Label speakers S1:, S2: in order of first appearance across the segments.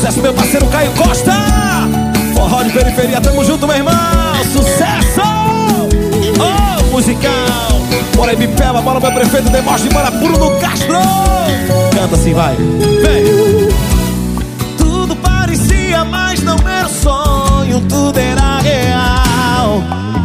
S1: Sucesso, meu parceiro Caio Costa. Forró de periferia, tamo junto, meu irmão. Sucesso! Oh, musical. Bora Ibipeba, bora meu prefeito Demóstenes, bora Bruno Castro. Canta assim, vai. Vem. Tudo parecia, mas não era sonho, tudo era real.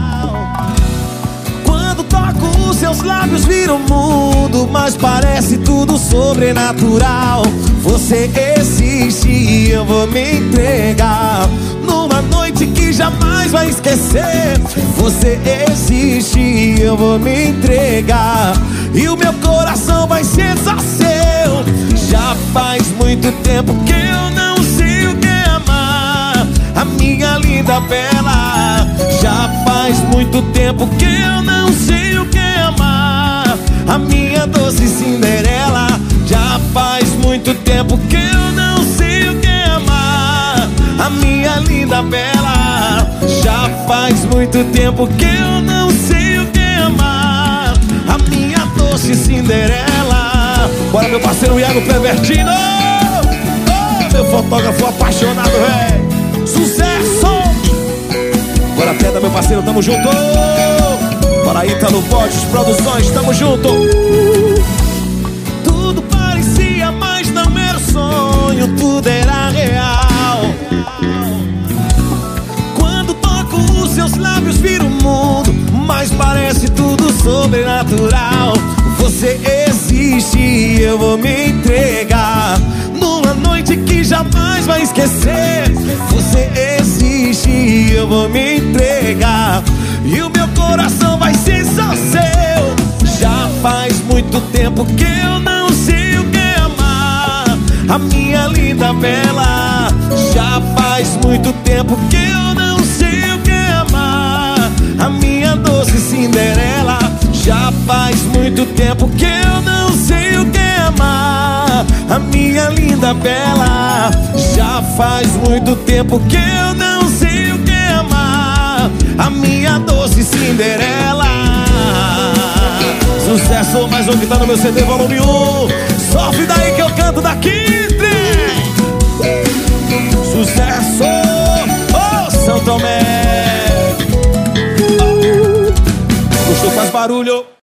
S1: Quando toco os seus lábios vira o mundo, mas parece tudo sobrenatural. Você existe e eu vou me entregar numa noite que jamais vai esquecer. Você existe e eu vou me entregar, e o meu coração vai ser só seu. Já faz muito tempo que eu não sei o que é amar, a minha linda bela. Já faz muito tempo que eu não sei o que é amar, a minha doce Cinderela. Já faz muito tempo que eu não sei o que é amar, a minha linda bela. Já faz muito tempo que eu não sei o que é amar, a minha doce Cinderela. Bora meu parceiro Iago Pervertino. Oh, meu fotógrafo apaixonado, véi. Sucesso! Bora Pedra, meu parceiro, tamo junto. Bora Ítalo Borges Produções, tamo junto. Tudo parecia, mas não era sonho, tudo era real. Quando toco os seus lábios vira o mundo, mas parece tudo sobrenatural. Você existe e eu vou me entregar numa noite que jamais vai esquecer. Você existe e eu vou me entregar, e o meu coração vai ser só seu. Já faz muito tempo que eu não sei o que é amar, a minha linda bela. Já faz muito tempo que eu não sei o que é amar, a minha doce Cinderela. Já faz muito tempo que eu não sei o que é amar, a minha linda bela. Já faz muito tempo que eu não sei o que é amar, a minha doce Cinderela. Sucesso, mais um que tá no meu CD volume 1. Sofre daí.